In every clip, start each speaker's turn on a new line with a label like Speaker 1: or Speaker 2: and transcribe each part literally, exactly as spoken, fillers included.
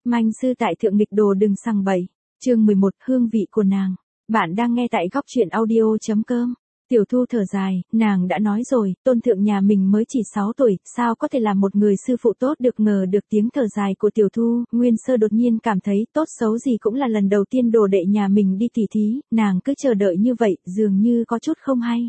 Speaker 1: Manh sư tại thượng nghịch đồ đừng sằng bậy. Chương mười một, hương vị của nàng. Bạn đang nghe tại góc truyện audio chấm com. Tiểu Thu thở dài, nàng đã nói rồi, tôn thượng nhà mình mới chỉ sáu tuổi, sao có thể làm một người sư phụ tốt được. Ngờ được tiếng thở dài của Tiểu Thu, Nguyên Sơ đột nhiên cảm thấy tốt xấu gì cũng là lần đầu tiên đồ đệ nhà mình đi tỉ thí, nàng cứ chờ đợi như vậy, dường như có chút không hay.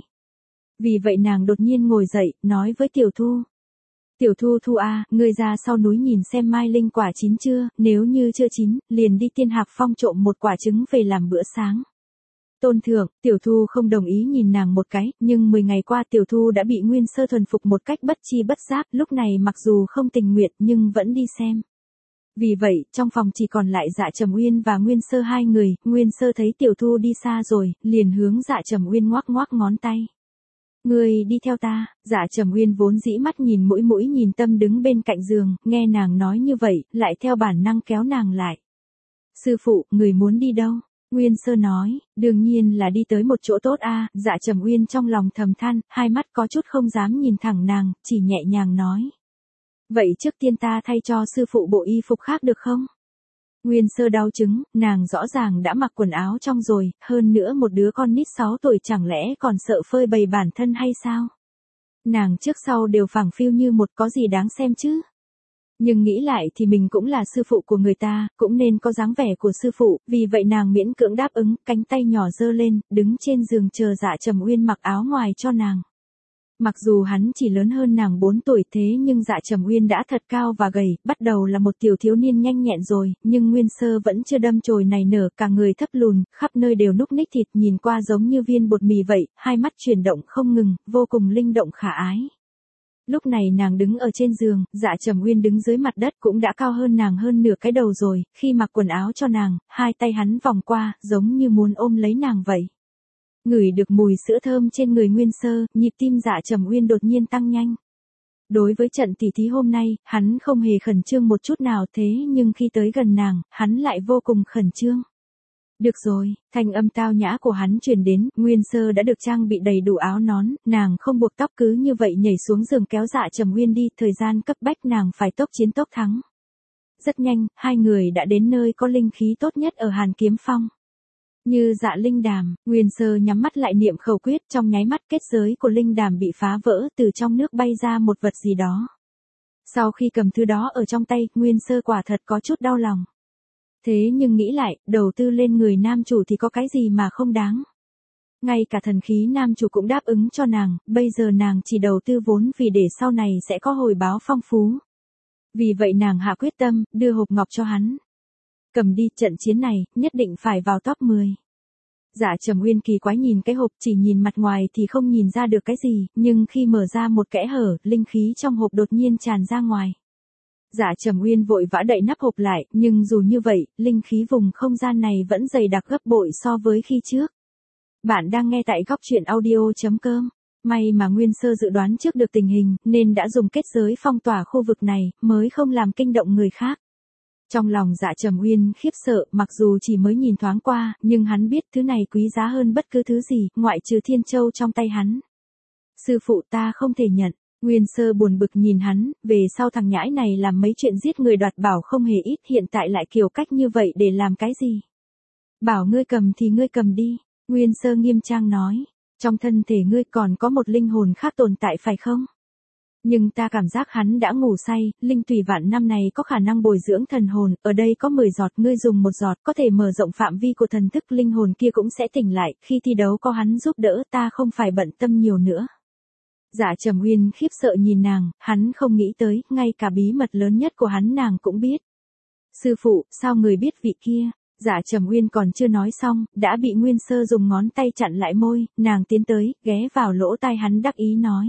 Speaker 1: Vì vậy nàng đột nhiên ngồi dậy, nói với Tiểu Thu. Tiểu Thu Thu a, ngươi ra sau núi nhìn xem mai linh quả chín chưa, nếu như chưa chín, liền đi Tiên Hạc Phong trộm một quả trứng về làm bữa sáng. Tôn thượng, Tiểu Thu không đồng ý nhìn nàng một cái, nhưng mười ngày qua Tiểu Thu đã bị Nguyên Sơ thuần phục một cách bất chi bất giác, lúc này mặc dù không tình nguyện nhưng vẫn đi xem. Vì vậy, trong phòng chỉ còn lại Dạ Trầm Uyên và Nguyên Sơ hai người, Nguyên Sơ thấy Tiểu Thu đi xa rồi, liền hướng Dạ Trầm Uyên ngoắc ngoắc ngón tay. Ngươi đi theo ta. Dạ Trầm Uyên vốn dĩ mắt nhìn mũi mũi nhìn tâm đứng bên cạnh giường, nghe nàng nói như vậy, lại theo bản năng kéo nàng lại. Sư phụ, người muốn đi đâu? Nguyên Sơ nói, đương nhiên là đi tới một chỗ tốt a. Dạ Trầm Uyên trong lòng thầm than, hai mắt có chút không dám nhìn thẳng nàng, chỉ nhẹ nhàng nói. Vậy trước tiên ta thay cho sư phụ bộ y phục khác được không? Nguyên Sơ đau chứng, nàng rõ ràng đã mặc quần áo trong rồi, hơn nữa một đứa con nít sáu tuổi chẳng lẽ còn sợ phơi bày bản thân hay sao? Nàng trước sau đều phẳng phiu như một có gì đáng xem chứ? Nhưng nghĩ lại thì mình cũng là sư phụ của người ta, cũng nên có dáng vẻ của sư phụ, vì vậy nàng miễn cưỡng đáp ứng, cánh tay nhỏ giơ lên, đứng trên giường chờ Dạ Trầm Uyên mặc áo ngoài cho nàng. Mặc dù hắn chỉ lớn hơn nàng bốn tuổi thế nhưng Dạ Trầm Uyên đã thật cao và gầy, bắt đầu là một tiểu thiếu niên nhanh nhẹn rồi, nhưng Nguyên Sơ vẫn chưa đâm chồi nảy nở, cả người thấp lùn, khắp nơi đều núc ních thịt, nhìn qua giống như viên bột mì vậy, hai mắt chuyển động không ngừng, vô cùng linh động khả ái. Lúc này nàng đứng ở trên giường, Dạ Trầm Uyên đứng dưới mặt đất cũng đã cao hơn nàng hơn nửa cái đầu rồi, khi mặc quần áo cho nàng, hai tay hắn vòng qua, giống như muốn ôm lấy nàng vậy. Ngửi được mùi sữa thơm trên người Nguyên Sơ, nhịp tim Dạ Trầm Uyên đột nhiên tăng nhanh. Đối với trận tỉ thí hôm nay, hắn không hề khẩn trương một chút nào thế nhưng khi tới gần nàng, hắn lại vô cùng khẩn trương. Được rồi, thanh âm tao nhã của hắn truyền đến, Nguyên Sơ đã được trang bị đầy đủ áo nón, nàng không buộc tóc cứ như vậy nhảy xuống giường kéo Dạ Trầm Uyên đi, thời gian cấp bách nàng phải tốc chiến tốc thắng. Rất nhanh, hai người đã đến nơi có linh khí tốt nhất ở Hàn Kiếm Phong. Như Dạ Linh Đàm, Nguyên Sơ nhắm mắt lại niệm khẩu quyết, trong nháy mắt kết giới của Linh Đàm bị phá vỡ, từ trong nước bay ra một vật gì đó. Sau khi cầm thứ đó ở trong tay, Nguyên Sơ quả thật có chút đau lòng. Thế nhưng nghĩ lại, đầu tư lên người nam chủ thì có cái gì mà không đáng. Ngay cả thần khí nam chủ cũng đáp ứng cho nàng, bây giờ nàng chỉ đầu tư vốn vì để sau này sẽ có hồi báo phong phú. Vì vậy nàng hạ quyết tâm, đưa hộp ngọc cho hắn. Cầm đi, trận chiến này, nhất định phải vào top mười. Dạ Trầm Uyên kỳ quái nhìn cái hộp, chỉ nhìn mặt ngoài thì không nhìn ra được cái gì, nhưng khi mở ra một kẽ hở, linh khí trong hộp đột nhiên tràn ra ngoài. Dạ Trầm Uyên vội vã đậy nắp hộp lại, nhưng dù như vậy, linh khí vùng không gian này vẫn dày đặc gấp bội so với khi trước. Bạn đang nghe tại góc truyện audio chấm com. May mà Nguyên Sơ dự đoán trước được tình hình, nên đã dùng kết giới phong tỏa khu vực này, mới không làm kinh động người khác. Trong lòng Dạ Trầm Uyên khiếp sợ, mặc dù chỉ mới nhìn thoáng qua, nhưng hắn biết thứ này quý giá hơn bất cứ thứ gì, ngoại trừ Thiên Châu trong tay hắn. Sư phụ ta không thể nhận. Nguyên Sơ buồn bực nhìn hắn, về sau thằng nhãi này làm mấy chuyện giết người đoạt bảo không hề ít, hiện tại lại kiểu cách như vậy để làm cái gì? Bảo ngươi cầm thì ngươi cầm đi. Nguyên Sơ nghiêm trang nói, trong thân thể ngươi còn có một linh hồn khác tồn tại phải không? Nhưng ta cảm giác hắn đã ngủ say, linh tùy vạn năm này có khả năng bồi dưỡng thần hồn, ở đây có mười giọt, ngươi dùng một giọt có thể mở rộng phạm vi của thần thức, linh hồn kia cũng sẽ tỉnh lại, khi thi đấu có hắn giúp đỡ ta không phải bận tâm nhiều nữa. Dạ Trầm Uyên khiếp sợ nhìn nàng, hắn không nghĩ tới, ngay cả bí mật lớn nhất của hắn nàng cũng biết. Sư phụ, sao người biết vị kia? Dạ Trầm Uyên còn chưa nói xong, đã bị Nguyên Sơ dùng ngón tay chặn lại môi, nàng tiến tới, ghé vào lỗ tai hắn đắc ý nói.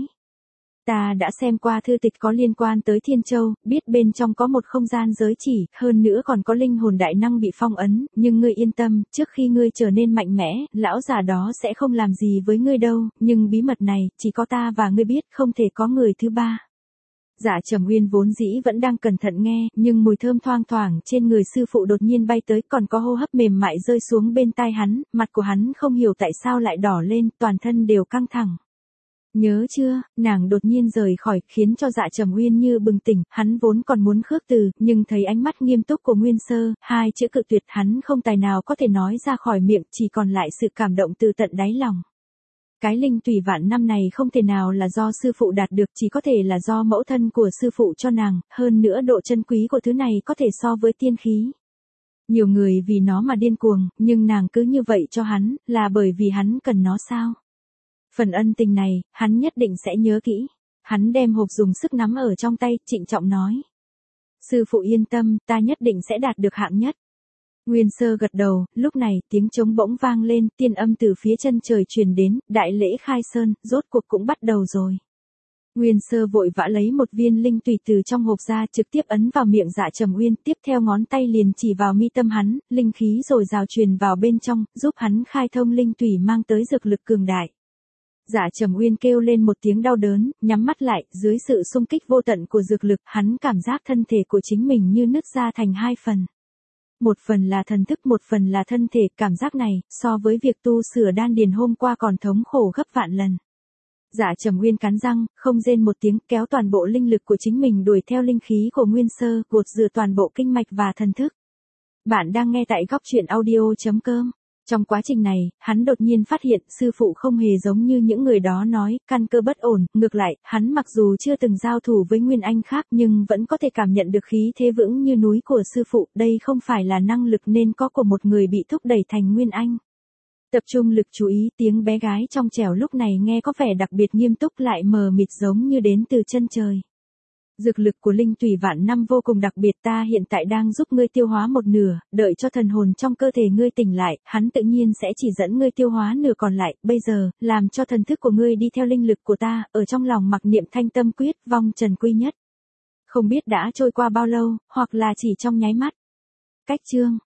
Speaker 1: Ta đã xem qua thư tịch có liên quan tới Thiên Châu, biết bên trong có một không gian giới chỉ, hơn nữa còn có linh hồn đại năng bị phong ấn, nhưng ngươi yên tâm, trước khi ngươi trở nên mạnh mẽ, lão già đó sẽ không làm gì với ngươi đâu, nhưng bí mật này, chỉ có ta và ngươi biết, không thể có người thứ ba. Dạ Trầm Uyên vốn dĩ vẫn đang cẩn thận nghe, nhưng mùi thơm thoang thoảng trên người sư phụ đột nhiên bay tới, còn có hô hấp mềm mại rơi xuống bên tai hắn, mặt của hắn không hiểu tại sao lại đỏ lên, toàn thân đều căng thẳng. Nhớ chưa, nàng đột nhiên rời khỏi, khiến cho Dạ Trầm Uyên như bừng tỉnh, hắn vốn còn muốn khước từ, nhưng thấy ánh mắt nghiêm túc của Nguyên Sơ, hai chữ cự tuyệt hắn không tài nào có thể nói ra khỏi miệng, chỉ còn lại sự cảm động từ tận đáy lòng. Cái linh tùy vạn năm này không thể nào là do sư phụ đạt được, chỉ có thể là do mẫu thân của sư phụ cho nàng, hơn nữa độ chân quý của thứ này có thể so với tiên khí. Nhiều người vì nó mà điên cuồng, nhưng nàng cứ như vậy cho hắn, là bởi vì hắn cần nó sao? Phần ân tình này, hắn nhất định sẽ nhớ kỹ. Hắn đem hộp dùng sức nắm ở trong tay, trịnh trọng nói. Sư phụ yên tâm, ta nhất định sẽ đạt được hạng nhất. Nguyên Sơ gật đầu, lúc này, tiếng trống bỗng vang lên, tiên âm từ phía chân trời truyền đến, đại lễ khai sơn, rốt cuộc cũng bắt đầu rồi. Nguyên Sơ vội vã lấy một viên linh tùy từ trong hộp ra, trực tiếp ấn vào miệng Dạ Trầm Uyên, tiếp theo ngón tay liền chỉ vào mi tâm hắn, linh khí rồi rào truyền vào bên trong, giúp hắn khai thông linh tùy mang tới dược lực cường đại. Dạ Trầm Uyên kêu lên một tiếng đau đớn, nhắm mắt lại, dưới sự xung kích vô tận của dược lực, hắn cảm giác thân thể của chính mình như nứt ra thành hai phần. Một phần là thần thức, một phần là thân thể, cảm giác này, so với việc tu sửa đan điền hôm qua còn thống khổ gấp vạn lần. Dạ Trầm Uyên cắn răng, không rên một tiếng, kéo toàn bộ linh lực của chính mình đuổi theo linh khí của Nguyên Sơ, gột rửa toàn bộ kinh mạch và thần thức. Bạn đang nghe tại góc truyện audio chấm com. Trong quá trình này, hắn đột nhiên phát hiện sư phụ không hề giống như những người đó nói, căn cơ bất ổn, ngược lại, hắn mặc dù chưa từng giao thủ với Nguyên Anh khác nhưng vẫn có thể cảm nhận được khí thế vững như núi của sư phụ, đây không phải là năng lực nên có của một người bị thúc đẩy thành Nguyên Anh. Tập trung lực chú ý, tiếng bé gái trong trẻo lúc này nghe có vẻ đặc biệt nghiêm túc lại mờ mịt giống như đến từ chân trời. Dược lực của linh tùy vạn năm vô cùng đặc biệt, ta hiện tại đang giúp ngươi tiêu hóa một nửa, đợi cho thần hồn trong cơ thể ngươi tỉnh lại, hắn tự nhiên sẽ chỉ dẫn ngươi tiêu hóa nửa còn lại, bây giờ, làm cho thần thức của ngươi đi theo linh lực của ta, ở trong lòng mặc niệm thanh tâm quyết, vong trần quy nhất. Không biết đã trôi qua bao lâu, hoặc là chỉ trong nháy mắt. Cách chương